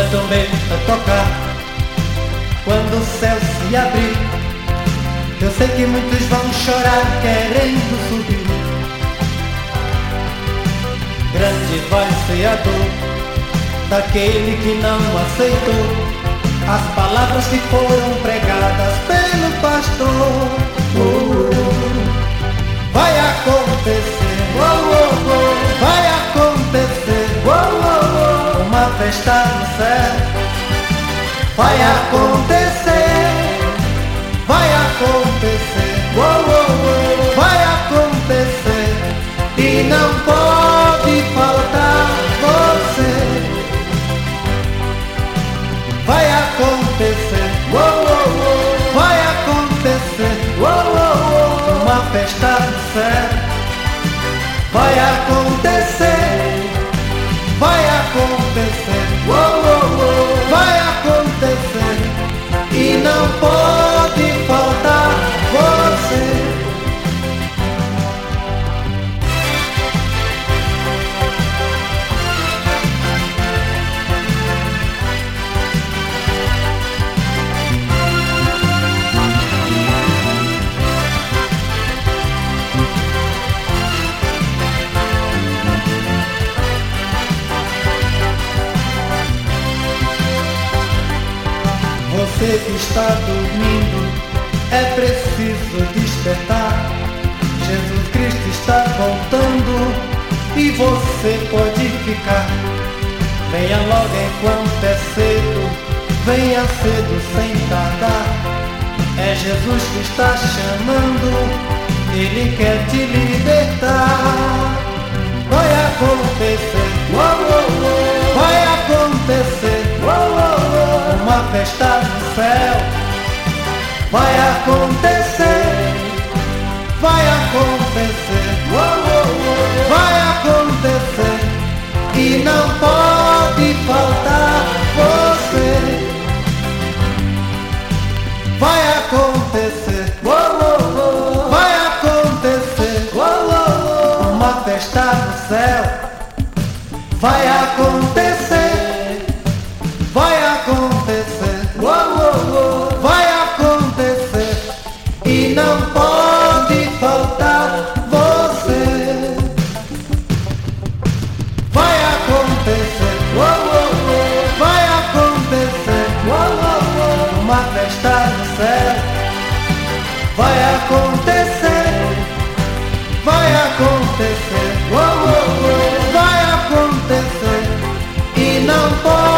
trombeta tocar, quando o céu se abrir, eu sei que muitos vão chorar querendo subir. Grande vai ser a dor daquele que não aceitou as palavras que foram pregadas pelo pastor. Vai acontecer, vai acontecer, uma festa no céu. Vai acontecer, vai acontecer, vai acontecer, e não pode faltar você. Vai acontecer, vai acontecer, uma festa no céu. Vai acontecer, vai acontecer, vai acontecer, e não pode faltar você. Você que está dormindo, é preciso despertar. Jesus Cristo está voltando e você pode ficar. Venha logo enquanto é cedo, venha cedo sem tardar. É Jesus que está chamando, Ele quer te libertar. Vai acontecer, vai acontecer, uma festa no céu. Vai acontecer, vai acontecer, vai acontecer, e não pode faltar você. Vai acontecer, vai acontecer, uma festa no céu. Vai acontecer, vai acontecer, vai acontecer, e não pode faltar você. Vai acontecer, vai acontecer, uma festa no céu. Vai acontecer, vai acontecer, vai acontecer, e não pode